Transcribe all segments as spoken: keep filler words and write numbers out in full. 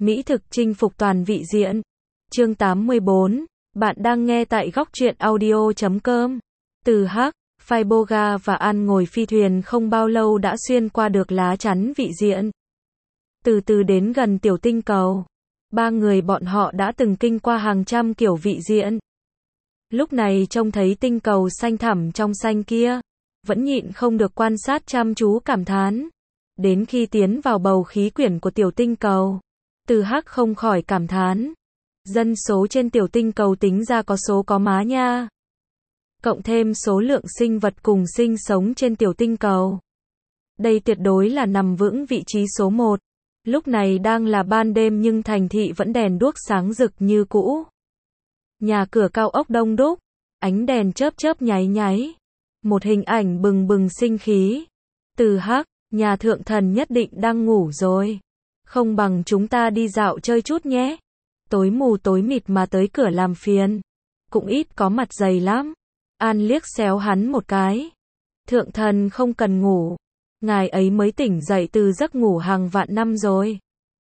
Mỹ thực chinh phục toàn vị diện. Chương tám mươi bốn. Bạn đang nghe tại góc truyện audio chấm com. Từ Hắc, Faiboga và An ngồi phi thuyền không bao lâu đã xuyên qua được lá chắn vị diện. Từ từ đến gần tiểu tinh cầu. Ba người bọn họ đã từng kinh qua hàng trăm kiểu vị diện. Lúc này trông thấy tinh cầu xanh thẳm trong xanh kia, vẫn nhịn không được quan sát chăm chú cảm thán. Đến khi tiến vào bầu khí quyển của tiểu tinh cầu, Từ Hắc không khỏi cảm thán. Dân số trên tiểu tinh cầu tính ra có số có má nha. Cộng thêm số lượng sinh vật cùng sinh sống trên tiểu tinh cầu. Đây tuyệt đối là nằm vững vị trí số một. Lúc này đang là ban đêm nhưng thành thị vẫn đèn đuốc sáng rực như cũ. Nhà cửa cao ốc đông đúc, ánh đèn chớp chớp nháy nháy. Một hình ảnh bừng bừng sinh khí. Từ Hắc, nhà thượng thần nhất định đang ngủ rồi. Không bằng chúng ta đi dạo chơi chút nhé. Tối mù tối mịt mà tới cửa làm phiền. Cũng ít có mặt dày lắm. An liếc xéo hắn một cái. Thượng thần không cần ngủ. Ngài ấy mới tỉnh dậy từ giấc ngủ hàng vạn năm rồi.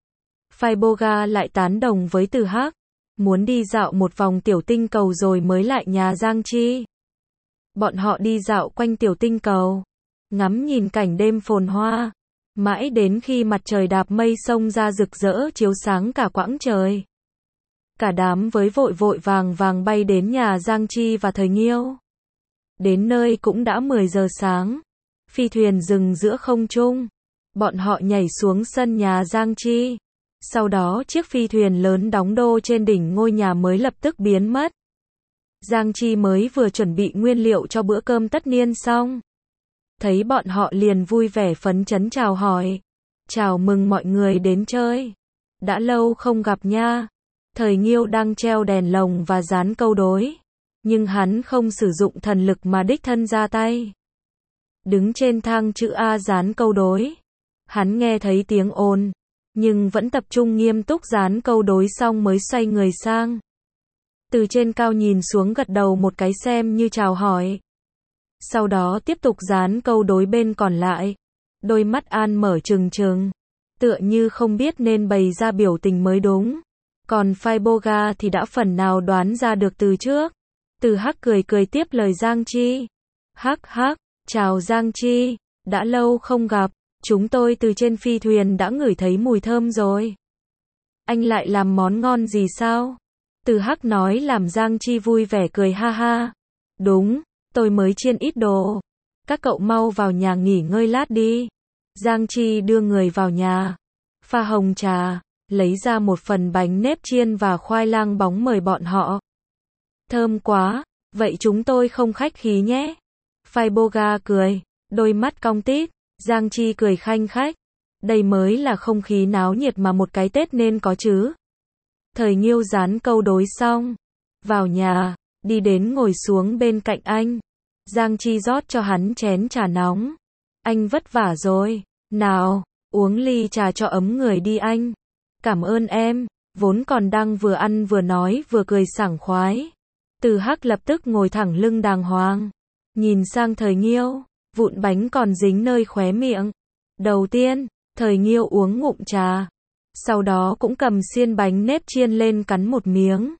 Faiboga lại tán đồng với Từ Hắc. Muốn đi dạo một vòng tiểu tinh cầu rồi mới lại nhà Giang Chi. Bọn họ đi dạo quanh tiểu tinh cầu. Ngắm nhìn cảnh đêm phồn hoa. Mãi đến khi mặt trời đạp mây xông ra rực rỡ chiếu sáng cả quãng trời. Cả đám với vội vội vàng vàng bay đến nhà Giang Chi và Thời Nghiêu. Đến nơi cũng đã mười giờ sáng. Phi thuyền dừng giữa không trung. Bọn họ nhảy xuống sân nhà Giang Chi. Sau đó chiếc phi thuyền lớn đóng đô trên đỉnh ngôi nhà mới lập tức biến mất. Giang Chi mới vừa chuẩn bị nguyên liệu cho bữa cơm tất niên xong. Thấy bọn họ liền vui vẻ phấn chấn chào hỏi. Chào mừng mọi người đến chơi. Đã lâu không gặp nha. Thời Nghiêu đang treo đèn lồng và dán câu đối. Nhưng hắn không sử dụng thần lực mà đích thân ra tay. Đứng trên thang chữ A dán câu đối. Hắn nghe thấy tiếng ồn. Nhưng vẫn tập trung nghiêm túc dán câu đối xong mới xoay người sang. Từ trên cao nhìn xuống gật đầu một cái xem như chào hỏi. Sau đó tiếp tục dán câu đối bên còn lại. Đôi mắt An mở trừng trừng. Tựa như không biết nên bày ra biểu tình mới đúng. Còn Faiboga thì đã phần nào đoán ra được từ trước. Từ Hắc cười cười tiếp lời Giang Chi. Hắc hắc, chào Giang Chi, đã lâu không gặp, chúng tôi từ trên phi thuyền đã ngửi thấy mùi thơm rồi. Anh lại làm món ngon gì sao? Từ Hắc nói làm Giang Chi vui vẻ cười ha ha. Đúng, tôi mới chiên ít đồ. Các cậu mau vào nhà nghỉ ngơi lát đi. Giang Chi đưa người vào nhà, pha hồng trà, lấy ra một phần bánh nếp chiên và khoai lang bóng mời bọn họ. Thơm quá, vậy chúng tôi không khách khí nhé. Faiboga cười, đôi mắt cong tít. Giang Chi cười khanh khách. Đây mới là không khí náo nhiệt mà một cái Tết nên có chứ. Thời Nghiêu dán câu đối xong. Vào nhà, đi đến ngồi xuống bên cạnh anh. Giang Chi rót cho hắn chén trà nóng. Anh vất vả rồi. Nào, uống ly trà cho ấm người đi anh. Cảm ơn em. Vốn còn đang vừa ăn vừa nói vừa cười sảng khoái. Từ Hắc lập tức ngồi thẳng lưng đàng hoàng. Nhìn sang Thời Nghiêu. Vụn bánh còn dính nơi khóe miệng. Đầu tiên, Thời Nghiêu uống ngụm trà. Sau đó cũng cầm xiên bánh nếp chiên lên cắn một miếng.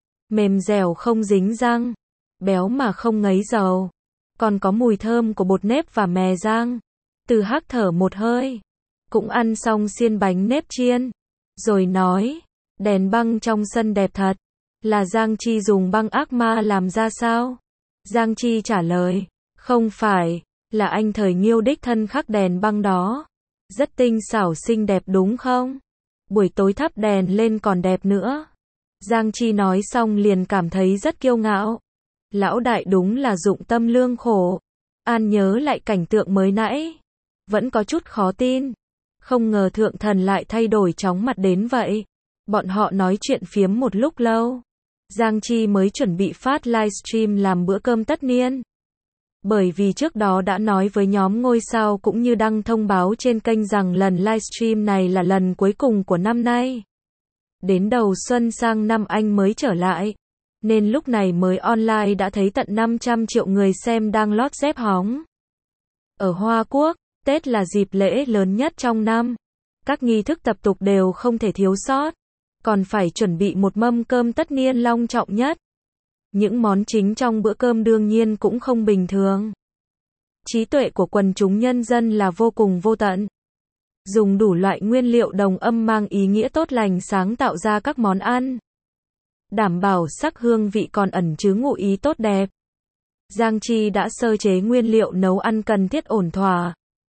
Mềm dẻo không dính răng. Béo mà không ngấy dầu. Còn có mùi thơm của bột nếp và mè rang. Từ Hắc thở một hơi. Cũng ăn xong xiên bánh nếp chiên. Rồi nói, đèn băng trong sân đẹp thật. Là Giang Chi dùng băng ác ma làm ra sao? Giang Chi trả lời, không phải, là anh Thời Nghiêu đích thân khắc đèn băng đó. Rất tinh xảo xinh đẹp đúng không? Buổi tối thắp đèn lên còn đẹp nữa. Giang Chi nói xong liền cảm thấy rất kiêu ngạo. Lão đại đúng là dụng tâm lương khổ. An nhớ lại cảnh tượng mới nãy. Vẫn có chút khó tin. Không ngờ thượng thần lại thay đổi chóng mặt đến vậy. Bọn họ nói chuyện phiếm một lúc lâu. Giang Chi mới chuẩn bị phát livestream làm bữa cơm tất niên. Bởi vì trước đó đã nói với nhóm ngôi sao cũng như đăng thông báo trên kênh rằng lần livestream này là lần cuối cùng của năm nay. Đến đầu xuân sang năm anh mới trở lại. Nên lúc này mới online đã thấy tận năm trăm triệu người xem đang lót dép hóng. Ở Hoa Quốc, Tết là dịp lễ lớn nhất trong năm. Các nghi thức tập tục đều không thể thiếu sót. Còn phải chuẩn bị một mâm cơm tất niên long trọng nhất. Những món chính trong bữa cơm đương nhiên cũng không bình thường. Trí tuệ của quần chúng nhân dân là vô cùng vô tận. Dùng đủ loại nguyên liệu đồng âm mang ý nghĩa tốt lành sáng tạo ra các món ăn. Đảm bảo sắc hương vị còn ẩn chứa ngụ ý tốt đẹp. Giang Chi đã sơ chế nguyên liệu nấu ăn cần thiết ổn thỏa.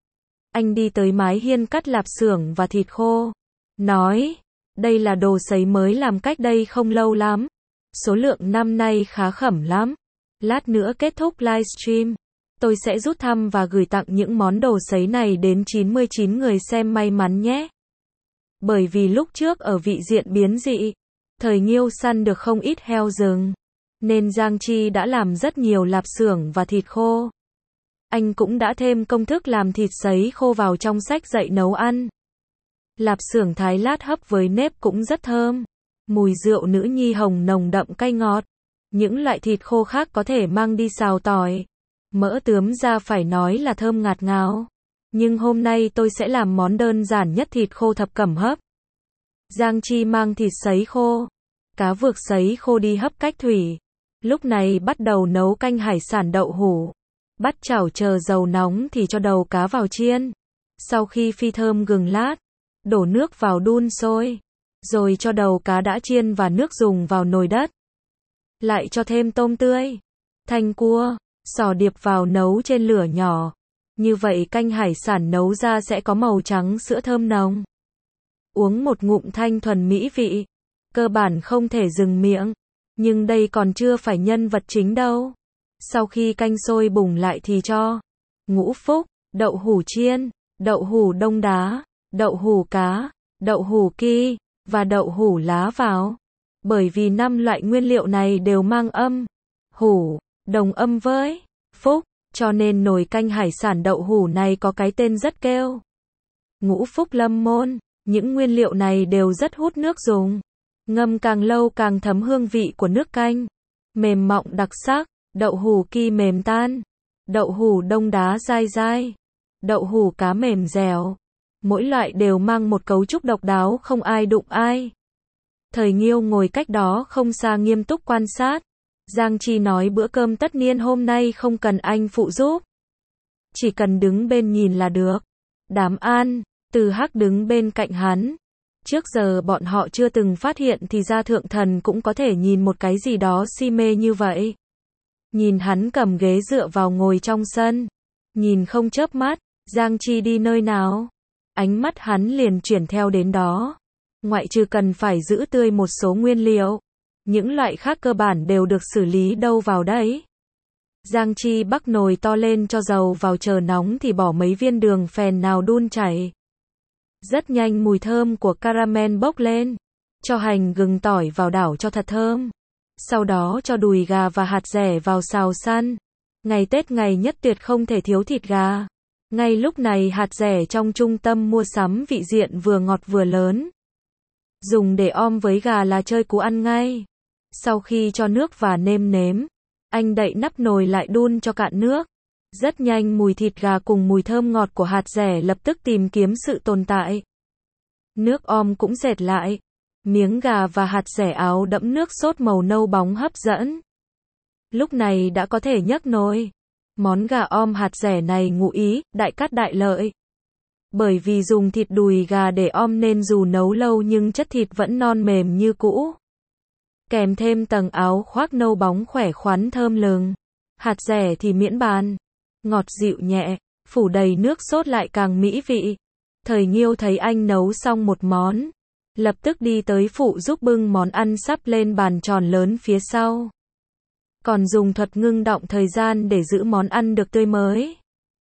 Anh đi tới mái hiên cắt lạp xưởng và thịt khô. Nói, đây là đồ sấy mới làm cách đây không lâu lắm. Số lượng năm nay khá khẩm lắm. Lát nữa kết thúc livestream, tôi sẽ rút thăm và gửi tặng những món đồ sấy này đến chín mươi chín người xem may mắn nhé. Bởi vì lúc trước ở vị diện biến dị, thời Nghiêu săn được không ít heo rừng, nên Giang Chi đã làm rất nhiều lạp xưởng và thịt khô. Anh cũng đã thêm công thức làm thịt sấy khô vào trong sách dạy nấu ăn. Lạp xưởng thái lát hấp với nếp cũng rất thơm. Mùi rượu nữ nhi hồng nồng đậm cay ngọt. Những loại thịt khô khác có thể mang đi xào tỏi. Mỡ tướm ra phải nói là thơm ngạt ngào. Nhưng hôm nay tôi sẽ làm món đơn giản nhất thịt khô thập cẩm hấp. Giang Chi mang thịt sấy khô, cá vược sấy khô đi hấp cách thủy. Lúc này bắt đầu nấu canh hải sản đậu hũ. Bắt chảo chờ dầu nóng thì cho đầu cá vào chiên. Sau khi phi thơm gừng lát, đổ nước vào đun sôi. Rồi cho đầu cá đã chiên và nước dùng vào nồi đất. Lại cho thêm tôm tươi, thanh cua, sò điệp vào nấu trên lửa nhỏ. Như vậy canh hải sản nấu ra sẽ có màu trắng sữa thơm nồng. Uống một ngụm thanh thuần mỹ vị. Cơ bản không thể dừng miệng. Nhưng đây còn chưa phải nhân vật chính đâu. Sau khi canh sôi bùng lại thì cho ngũ phúc, đậu hũ chiên, đậu hũ đông đá, đậu hũ cá, đậu hũ ki và đậu hũ lá vào. Bởi vì năm loại nguyên liệu này đều mang âm hũ đồng âm với phúc, cho nên nồi canh hải sản đậu hũ này có cái tên rất kêu. Ngũ phúc lâm môn. Những nguyên liệu này đều rất hút nước dùng. Ngâm càng lâu càng thấm hương vị của nước canh. Mềm mọng đặc sắc. Đậu hũ ki mềm tan. Đậu hũ đông đá dai dai. Đậu hũ cá mềm dẻo. Mỗi loại đều mang một cấu trúc độc đáo không ai đụng ai. Thời Nghiêu ngồi cách đó không xa nghiêm túc quan sát. Giang Chi nói bữa cơm tất niên hôm nay không cần anh phụ giúp. Chỉ cần đứng bên nhìn là được. Đám An, Từ Hắc đứng bên cạnh hắn. Trước giờ bọn họ chưa từng phát hiện thì ra thượng thần cũng có thể nhìn một cái gì đó si mê như vậy. Nhìn hắn cầm ghế dựa vào ngồi trong sân. Nhìn không chớp mắt, Giang Chi đi nơi nào. Ánh mắt hắn liền chuyển theo đến đó. Ngoại trừ cần phải giữ tươi một số nguyên liệu. Những loại khác cơ bản đều được xử lý đâu vào đấy. Giang Chi bắc nồi to lên cho dầu vào chờ nóng thì bỏ mấy viên đường phèn nào đun chảy. Rất nhanh mùi thơm của caramel bốc lên. Cho hành gừng tỏi vào đảo cho thật thơm. Sau đó cho đùi gà và hạt dẻ vào xào săn. Ngày Tết ngày nhất tuyệt không thể thiếu thịt gà. Ngay lúc này hạt dẻ trong trung tâm mua sắm vị diện vừa ngọt vừa lớn. Dùng để om với gà là chơi cú ăn ngay. Sau khi cho nước và nêm nếm, anh đậy nắp nồi lại đun cho cạn nước. Rất nhanh mùi thịt gà cùng mùi thơm ngọt của hạt dẻ lập tức tìm kiếm sự tồn tại. Nước om cũng dệt lại. Miếng gà và hạt dẻ áo đẫm nước sốt màu nâu bóng hấp dẫn. Lúc này đã có thể nhấc nồi. Món gà om hạt dẻ này ngụ ý, đại cát đại lợi. Bởi vì dùng thịt đùi gà để om nên dù nấu lâu nhưng chất thịt vẫn non mềm như cũ. Kèm thêm tầng áo khoác nâu bóng khỏe khoắn thơm lừng. Hạt dẻ thì miễn bàn. Ngọt dịu nhẹ, phủ đầy nước sốt lại càng mỹ vị. Thời Nghiêu thấy anh nấu xong một món. Lập tức đi tới phụ giúp bưng món ăn sắp lên bàn tròn lớn phía sau. Còn dùng thuật ngưng động thời gian để giữ món ăn được tươi mới.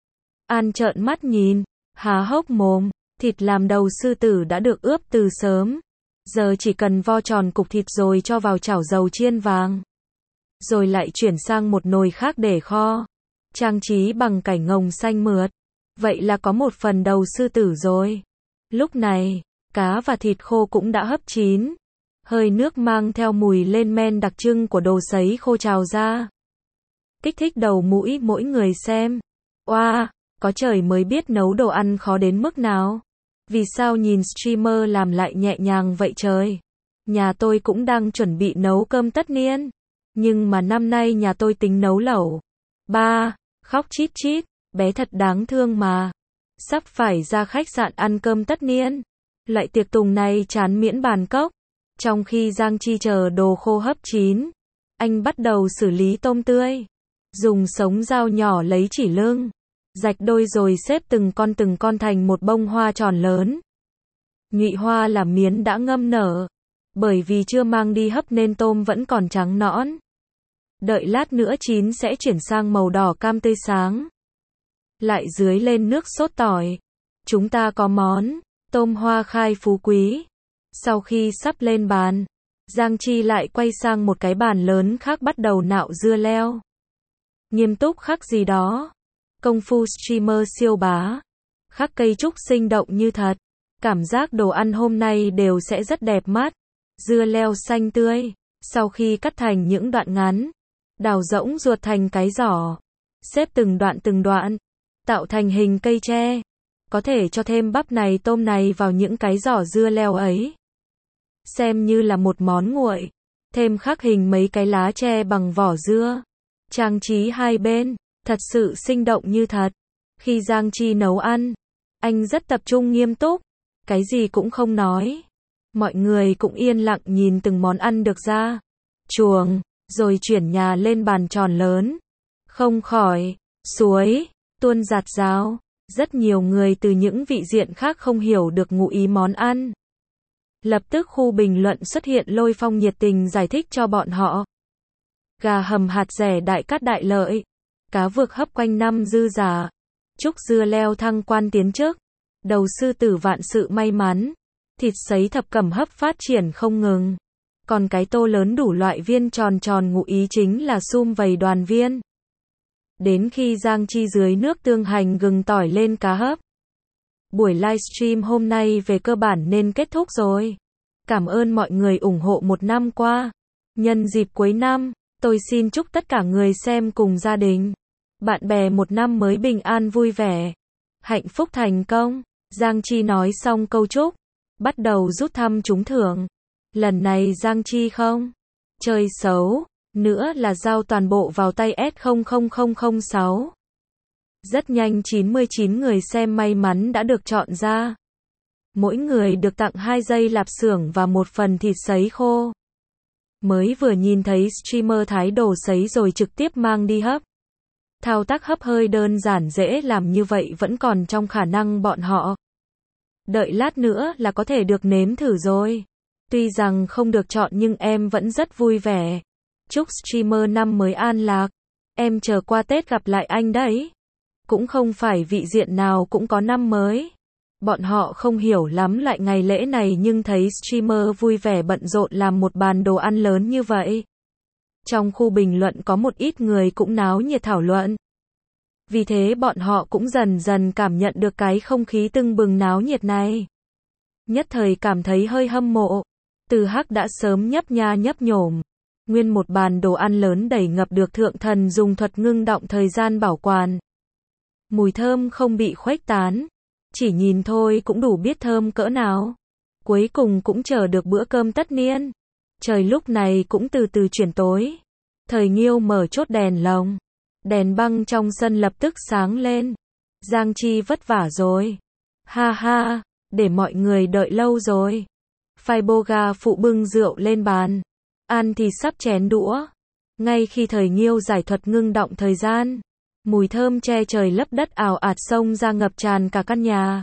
An trợn mắt nhìn, há hốc mồm, thịt làm đầu sư tử đã được ướp từ sớm. Giờ chỉ cần vo tròn cục thịt rồi cho vào chảo dầu chiên vàng. Rồi lại chuyển sang một nồi khác để kho. Trang trí bằng cảnh ngồng xanh mượt. Vậy là có một phần đầu sư tử rồi. Lúc này, cá và thịt khô cũng đã hấp chín. Hơi nước mang theo mùi lên men đặc trưng của đồ sấy khô trào ra. Kích thích đầu mũi mỗi người xem. Oa, wow, có trời mới biết nấu đồ ăn khó đến mức nào. Vì sao nhìn streamer làm lại nhẹ nhàng vậy trời? Nhà tôi cũng đang chuẩn bị nấu cơm tất niên. Nhưng mà năm nay nhà tôi tính nấu lẩu. Ba, khóc chít chít, bé thật đáng thương mà. Sắp phải ra khách sạn ăn cơm tất niên. Loại tiệc tùng này chán miễn bàn cốc. Trong khi Giang Chi chờ đồ khô hấp chín, anh bắt đầu xử lý tôm tươi. Dùng sống dao nhỏ lấy chỉ lưng, rạch đôi rồi xếp từng con từng con thành một bông hoa tròn lớn. Nhụy hoa là miến đã ngâm nở. Bởi vì chưa mang đi hấp nên tôm vẫn còn trắng nõn. Đợi lát nữa chín sẽ chuyển sang màu đỏ cam tươi sáng. Lại dưới lên nước sốt tỏi. Chúng ta có món tôm hoa khai phú quý. Sau khi sắp lên bàn, Giang Chi lại quay sang một cái bàn lớn khác bắt đầu nạo dưa leo. Nghiêm túc khắc gì đó. Công phu streamer siêu bá. Khắc cây trúc sinh động như thật. Cảm giác đồ ăn hôm nay đều sẽ rất đẹp mắt. Dưa leo xanh tươi. Sau khi cắt thành những đoạn ngắn, đào rỗng ruột thành cái giỏ. Xếp từng đoạn từng đoạn. Tạo thành hình cây tre. Có thể cho thêm bắp này tôm này vào những cái giỏ dưa leo ấy. Xem như là một món nguội. Thêm khắc hình mấy cái lá tre bằng vỏ dưa. Trang trí hai bên. Thật sự sinh động như thật. Khi Giang Chi nấu ăn, anh rất tập trung nghiêm túc. Cái gì cũng không nói. Mọi người cũng yên lặng nhìn từng món ăn được ra. Chuồng, rồi chuyển nhà lên bàn tròn lớn. Không khỏi, suối, tuôn giạt rào. Rất nhiều người từ những vị diện khác không hiểu được ngụ ý món ăn. Lập tức khu bình luận xuất hiện Lôi Phong nhiệt tình giải thích cho bọn họ. Gà hầm hạt rẻ đại cát đại lợi. Cá vược hấp quanh năm dư giả. Trúc dưa leo thăng quan tiến chức. Đầu sư tử vạn sự may mắn. Thịt sấy thập cẩm hấp phát triển không ngừng. Còn cái tô lớn đủ loại viên tròn tròn ngụ ý chính là sum vầy đoàn viên. Đến khi Giang Chi dưới nước tương hành gừng tỏi lên cá hấp. Buổi livestream hôm nay về cơ bản nên kết thúc rồi. Cảm ơn mọi người ủng hộ một năm qua. Nhân dịp cuối năm, tôi xin chúc tất cả người xem cùng gia đình, bạn bè một năm mới bình an vui vẻ, hạnh phúc thành công. Giang Chi nói xong câu chúc, bắt đầu rút thăm trúng thưởng. Lần này Giang Chi không chơi xấu, nữa là giao toàn bộ vào tay S không không không không sáu. Rất nhanh chín mươi chín người xem may mắn đã được chọn ra. Mỗi người được tặng hai dây lạp xưởng và một phần thịt sấy khô. Mới vừa nhìn thấy streamer thái đồ sấy rồi trực tiếp mang đi hấp. Thao tác hấp hơi đơn giản dễ làm như vậy vẫn còn trong khả năng bọn họ. Đợi lát nữa là có thể được nếm thử rồi. Tuy rằng không được chọn nhưng em vẫn rất vui vẻ. Chúc streamer năm mới an lạc. Em chờ qua Tết gặp lại anh đấy. Cũng không phải vị diện nào cũng có năm mới. Bọn họ không hiểu lắm lại ngày lễ này nhưng thấy streamer vui vẻ bận rộn làm một bàn đồ ăn lớn như vậy. Trong khu bình luận có một ít người cũng náo nhiệt thảo luận. Vì thế bọn họ cũng dần dần cảm nhận được cái không khí tưng bừng náo nhiệt này. Nhất thời cảm thấy hơi hâm mộ. Từ Hắc đã sớm nhấp nha nhấp nhổm. Nguyên một bàn đồ ăn lớn đầy ngập được thượng thần dùng thuật ngưng động thời gian bảo quản. Mùi thơm không bị khuếch tán. Chỉ nhìn thôi cũng đủ biết thơm cỡ nào. Cuối cùng cũng chờ được bữa cơm tất niên. Trời lúc này cũng từ từ chuyển tối. Thời Nghiêu mở chốt đèn lồng. Đèn băng trong sân lập tức sáng lên. Giang Chi vất vả rồi. Ha ha, để mọi người đợi lâu rồi. Faiboga phụ bưng rượu lên bàn. Ăn thì sắp chén đũa. Ngay khi Thời Nghiêu giải thuật ngưng động thời gian. Mùi thơm che trời lấp đất ào ạt xông ra ngập tràn cả căn nhà.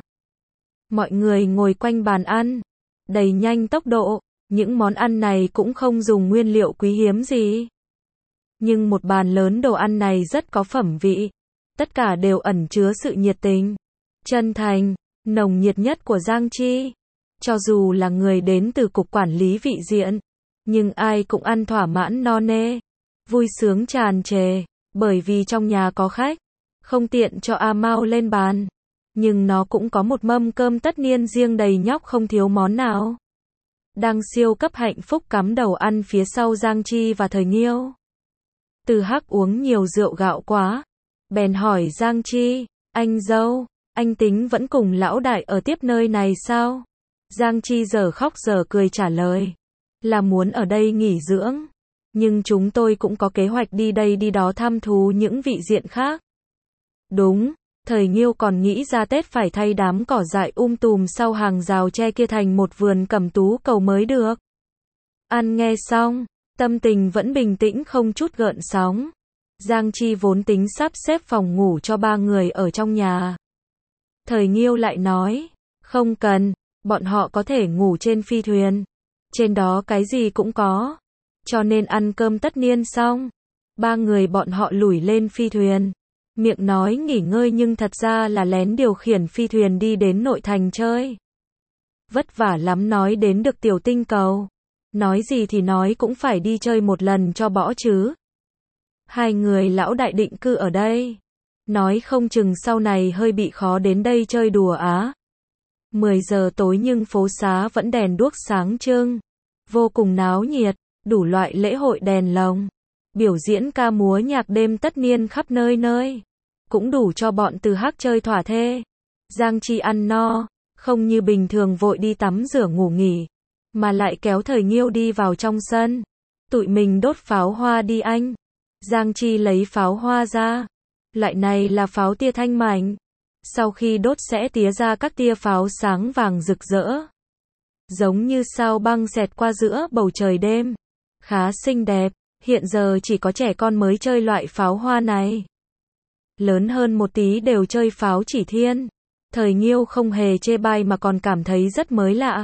Mọi người ngồi quanh bàn ăn. Đầy nhanh tốc độ. Những món ăn này cũng không dùng nguyên liệu quý hiếm gì. Nhưng một bàn lớn đồ ăn này rất có phẩm vị. Tất cả đều ẩn chứa sự nhiệt tình, chân thành, nồng nhiệt nhất của Giang Chi. Cho dù là người đến từ cục quản lý vị diện, nhưng ai cũng ăn thỏa mãn no nê, vui sướng tràn trề. Bởi vì trong nhà có khách, không tiện cho A Mao lên bàn. Nhưng nó cũng có một mâm cơm tất niên riêng đầy nhóc không thiếu món nào. Đang siêu cấp hạnh phúc cắm đầu ăn phía sau Giang Chi và Thời Nghiêu. Từ Hắc uống nhiều rượu gạo quá. Bèn hỏi Giang Chi, anh dâu, Anh tính vẫn cùng lão đại ở tiếp nơi này sao? Giang Chi giờ khóc giờ cười trả lời. Là muốn ở đây nghỉ dưỡng. Nhưng chúng tôi cũng có kế hoạch đi đây đi đó thăm thú những vị diện khác. Đúng, thời Nghiêu còn nghĩ ra Tết phải thay đám cỏ dại um tùm sau hàng rào tre kia thành một vườn cẩm tú cầu mới được. An nghe xong, tâm tình vẫn bình tĩnh không chút gợn sóng. Giang Chi vốn tính sắp xếp phòng ngủ cho ba người ở trong nhà. Thời Nghiêu lại nói, không cần, bọn họ có thể ngủ trên phi thuyền. Trên đó cái gì cũng có. Cho nên ăn cơm tất niên xong, ba người bọn họ lủi lên phi thuyền. Miệng nói nghỉ ngơi nhưng thật ra là lén điều khiển phi thuyền đi đến nội thành chơi. Vất vả lắm nói đến được tiểu tinh cầu. Nói gì thì nói cũng phải đi chơi một lần cho bỏ chứ. Hai người lão đại định cư ở đây. Nói không chừng sau này hơi bị khó đến đây chơi đùa á. mười giờ tối nhưng phố xá vẫn đèn đuốc sáng trưng. Vô cùng náo nhiệt, đủ loại lễ hội đèn lồng. Biểu diễn ca múa nhạc đêm tất niên khắp nơi nơi. Cũng đủ cho bọn Từ Hắc chơi thỏa thê. Giang Chi ăn no, không như bình thường vội đi tắm rửa ngủ nghỉ. Mà lại kéo Thời Nghiêu đi vào trong sân. Tụi mình đốt pháo hoa đi anh. Giang Chi lấy pháo hoa ra. Loại này là pháo tia thanh mảnh. Sau khi đốt sẽ tía ra các tia pháo sáng vàng rực rỡ. Giống như sao băng xẹt qua giữa bầu trời đêm. Khá xinh đẹp, hiện giờ chỉ có trẻ con mới chơi loại pháo hoa này. Lớn hơn một tí đều chơi pháo chỉ thiên. Thời Nghiêu không hề chê bai mà còn cảm thấy rất mới lạ.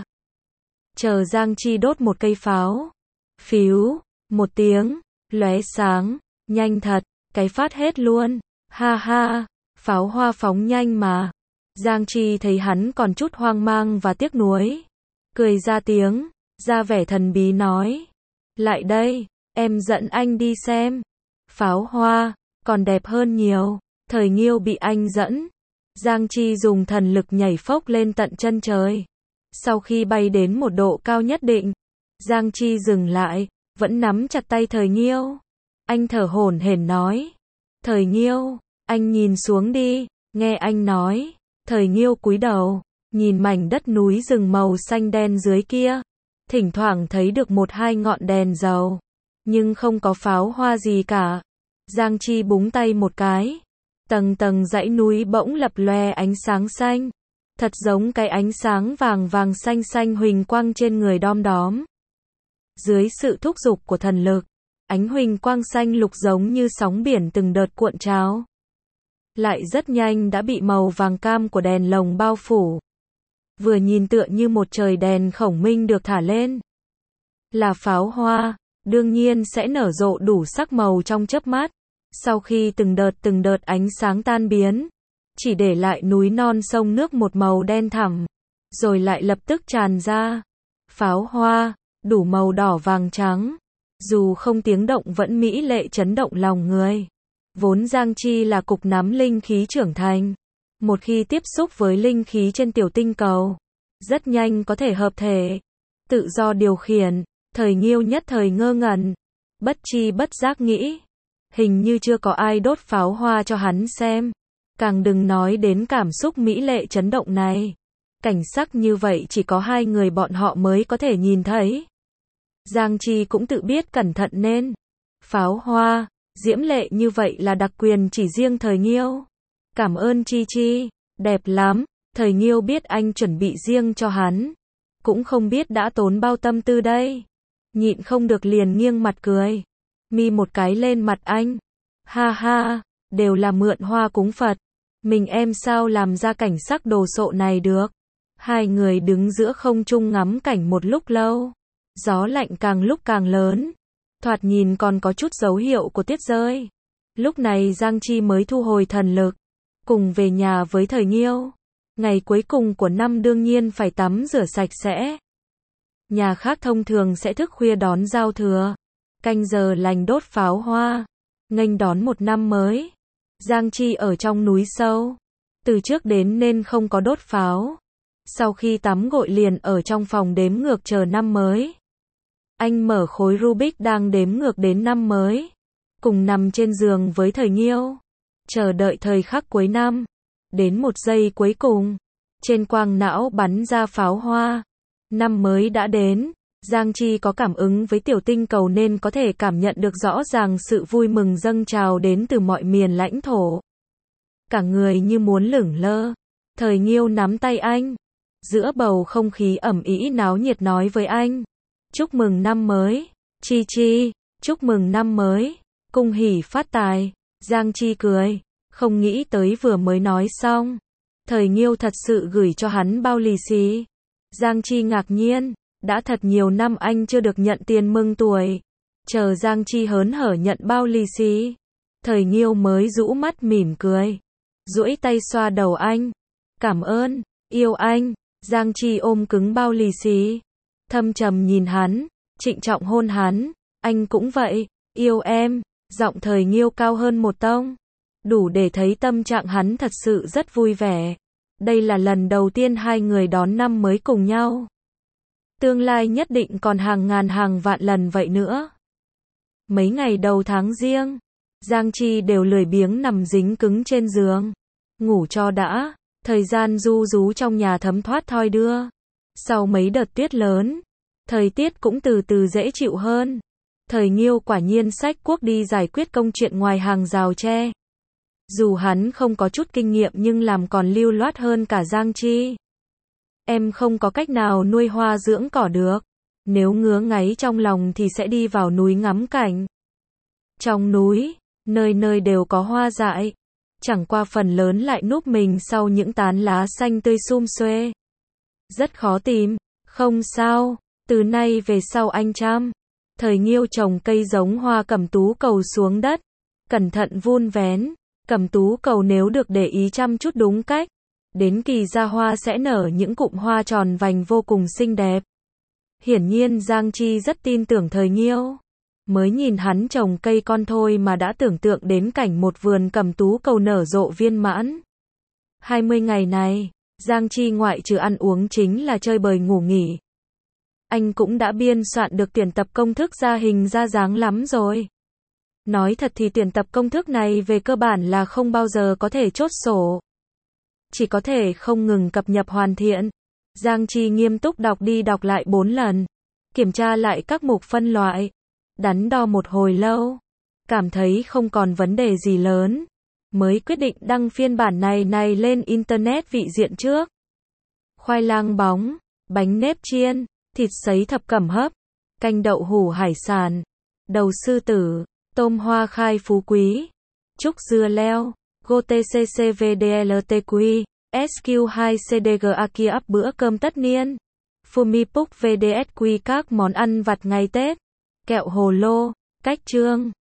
Chờ Giang Chi đốt một cây pháo. Phíu, một tiếng, lóe sáng, nhanh thật, cái phát hết luôn. Ha ha, pháo hoa phóng nhanh mà. Giang Chi thấy hắn còn chút hoang mang và tiếc nuối. Cười ra tiếng, ra vẻ thần bí nói. Lại đây, em dẫn anh đi xem. Pháo hoa, còn đẹp hơn nhiều. Thời Nghiêu bị anh dẫn. Giang Chi dùng thần lực nhảy phốc lên tận chân trời. Sau khi bay đến một độ cao nhất định, Giang Chi dừng lại, vẫn nắm chặt tay Thời Nghiêu. Anh thở hổn hển nói. Thời Nghiêu, anh nhìn xuống đi, nghe anh nói. Thời Nghiêu cúi đầu, nhìn mảnh đất núi rừng màu xanh đen dưới kia. Thỉnh thoảng thấy được một hai ngọn đèn dầu, nhưng không có pháo hoa gì cả. Giang Chi búng tay một cái. Tầng tầng dãy núi bỗng lập lòe ánh sáng xanh. Thật giống cái ánh sáng vàng vàng xanh xanh huỳnh quang trên người đom đóm. Dưới sự thúc giục của thần lực, ánh huỳnh quang xanh lục giống như sóng biển từng đợt cuộn trào. Lại rất nhanh đã bị màu vàng cam của đèn lồng bao phủ. Vừa nhìn tựa như một trời đèn khổng minh được thả lên. Là pháo hoa, đương nhiên sẽ nở rộ đủ sắc màu trong chớp mắt. Sau khi từng đợt từng đợt ánh sáng tan biến, chỉ để lại núi non sông nước một màu đen thẳm, rồi lại lập tức tràn ra. Pháo hoa, đủ màu đỏ vàng trắng, dù không tiếng động vẫn mỹ lệ chấn động lòng người. Vốn Giang Chi là cục nắm linh khí trưởng thành. Một khi tiếp xúc với linh khí trên tiểu tinh cầu, rất nhanh có thể hợp thể, tự do điều khiển. Thời Nghiêu nhất thời ngơ ngẩn, bất chi bất giác nghĩ. Hình như chưa có ai đốt pháo hoa cho hắn xem. Càng đừng nói đến cảm xúc mỹ lệ chấn động này. Cảnh sắc như vậy chỉ có hai người bọn họ mới có thể nhìn thấy. Giang Chi cũng tự biết cẩn thận nên. Pháo hoa, diễm lệ như vậy là đặc quyền chỉ riêng Thời Nghiêu. Cảm ơn Chi Chi, đẹp lắm. Thời Nghiêu biết anh chuẩn bị riêng cho hắn. Cũng không biết đã tốn bao tâm tư đây. Nhịn không được liền nghiêng mặt cười. Mi một cái lên mặt anh. Ha ha, đều là mượn hoa cúng Phật. Mình em sao làm ra cảnh sắc đồ sộ này được. Hai người đứng giữa không trung ngắm cảnh một lúc lâu. Gió lạnh càng lúc càng lớn. Thoạt nhìn còn có chút dấu hiệu của tuyết rơi. Lúc này Giang Chi mới thu hồi thần lực. Cùng về nhà với Thời Nghiêu. Ngày cuối cùng của năm đương nhiên phải tắm rửa sạch sẽ. Nhà khác thông thường sẽ thức khuya đón giao thừa. Canh giờ lành đốt pháo hoa. Nghênh đón một năm mới. Giang Chi ở trong núi sâu. Từ trước đến nên không có đốt pháo. Sau khi tắm gội liền ở trong phòng đếm ngược chờ năm mới. Anh mở khối Rubik đang đếm ngược đến năm mới. Cùng nằm trên giường với Thời Nghiêu. Chờ đợi thời khắc cuối năm. Đến một giây cuối cùng, trên quang não bắn ra pháo hoa. Năm mới đã đến, Giang Chi có cảm ứng với tiểu tinh cầu nên có thể cảm nhận được rõ ràng sự vui mừng dâng trào đến từ mọi miền lãnh thổ. Cả người như muốn lửng lơ. Thời Nghiêu nắm tay anh. Giữa bầu không khí ẩm ĩ náo nhiệt nói với anh. Chúc mừng năm mới. Chi Chi, chúc mừng năm mới. Cung hỉ phát tài. Giang Chi cười. Không nghĩ tới vừa mới nói xong. Thời Nghiêu thật sự gửi cho hắn bao lì xì. Giang Chi ngạc nhiên. Đã thật nhiều năm anh chưa được nhận tiền mừng tuổi. Chờ Giang Chi hớn hở nhận bao lì xì. Thời Nghiêu mới rũ mắt mỉm cười. Duỗi tay xoa đầu anh. Cảm ơn, yêu anh. Giang Chi ôm cứng bao lì xì. Thâm trầm nhìn hắn, trịnh trọng hôn hắn. Anh cũng vậy, yêu em. Giọng Thời Nghiêu cao hơn một tông. Đủ để thấy tâm trạng hắn thật sự rất vui vẻ. Đây là lần đầu tiên hai người đón năm mới cùng nhau. Tương lai nhất định còn hàng ngàn hàng vạn lần vậy nữa. Mấy ngày đầu tháng Giêng, Giang Chi đều lười biếng nằm dính cứng trên giường. Ngủ cho đã, thời gian du rú trong nhà thấm thoát thoi đưa. Sau mấy đợt tuyết lớn, thời tiết cũng từ từ dễ chịu hơn. Thời Nghiêu quả nhiên xách cuốc đi giải quyết công chuyện ngoài hàng rào tre. Dù hắn không có chút kinh nghiệm nhưng làm còn lưu loát hơn cả Giang Chi. Em không có cách nào nuôi hoa dưỡng cỏ được. Nếu ngứa ngáy trong lòng thì sẽ đi vào núi ngắm cảnh. Trong núi, nơi nơi đều có hoa dại. Chẳng qua phần lớn lại núp mình sau những tán lá xanh tươi sum xuê. Rất khó tìm. Không sao, từ nay về sau anh chăm. Thời Nghiêu trồng cây giống hoa cẩm tú cầu xuống đất. Cẩn thận vun vén. Cẩm tú cầu nếu được để ý chăm chút đúng cách. Đến kỳ ra hoa sẽ nở những cụm hoa tròn vành vô cùng xinh đẹp. Hiển nhiên Giang Chi rất tin tưởng Thời Nghiêu. Mới nhìn hắn trồng cây con thôi mà đã tưởng tượng đến cảnh một vườn cẩm tú cầu nở rộ viên mãn. hai mươi ngày này, Giang Chi ngoại trừ ăn uống chính là chơi bời ngủ nghỉ. Anh cũng đã biên soạn được tuyển tập công thức ra hình ra dáng lắm rồi. Nói thật thì tuyển tập công thức này về cơ bản là không bao giờ có thể chốt sổ. Chỉ có thể không ngừng cập nhật hoàn thiện. Giang Chi nghiêm túc đọc đi đọc lại bốn lần. Kiểm tra lại các mục phân loại. Đắn đo một hồi lâu. Cảm thấy không còn vấn đề gì lớn. Mới quyết định đăng phiên bản này này lên Internet vị diện trước. Khoai lang bóng, bánh nếp chiên, thịt sấy thập cẩm hấp, canh đậu hủ hải sản, đầu sư tử, tôm hoa khai phú quý, trúc dưa leo, GOTCCVDLTQ, ét quy hai xê đê giê a kia ắp bữa cơm tất niên, Fumipuk vê đê ét quy các món ăn vặt ngày Tết, kẹo hồ lô, cách trương.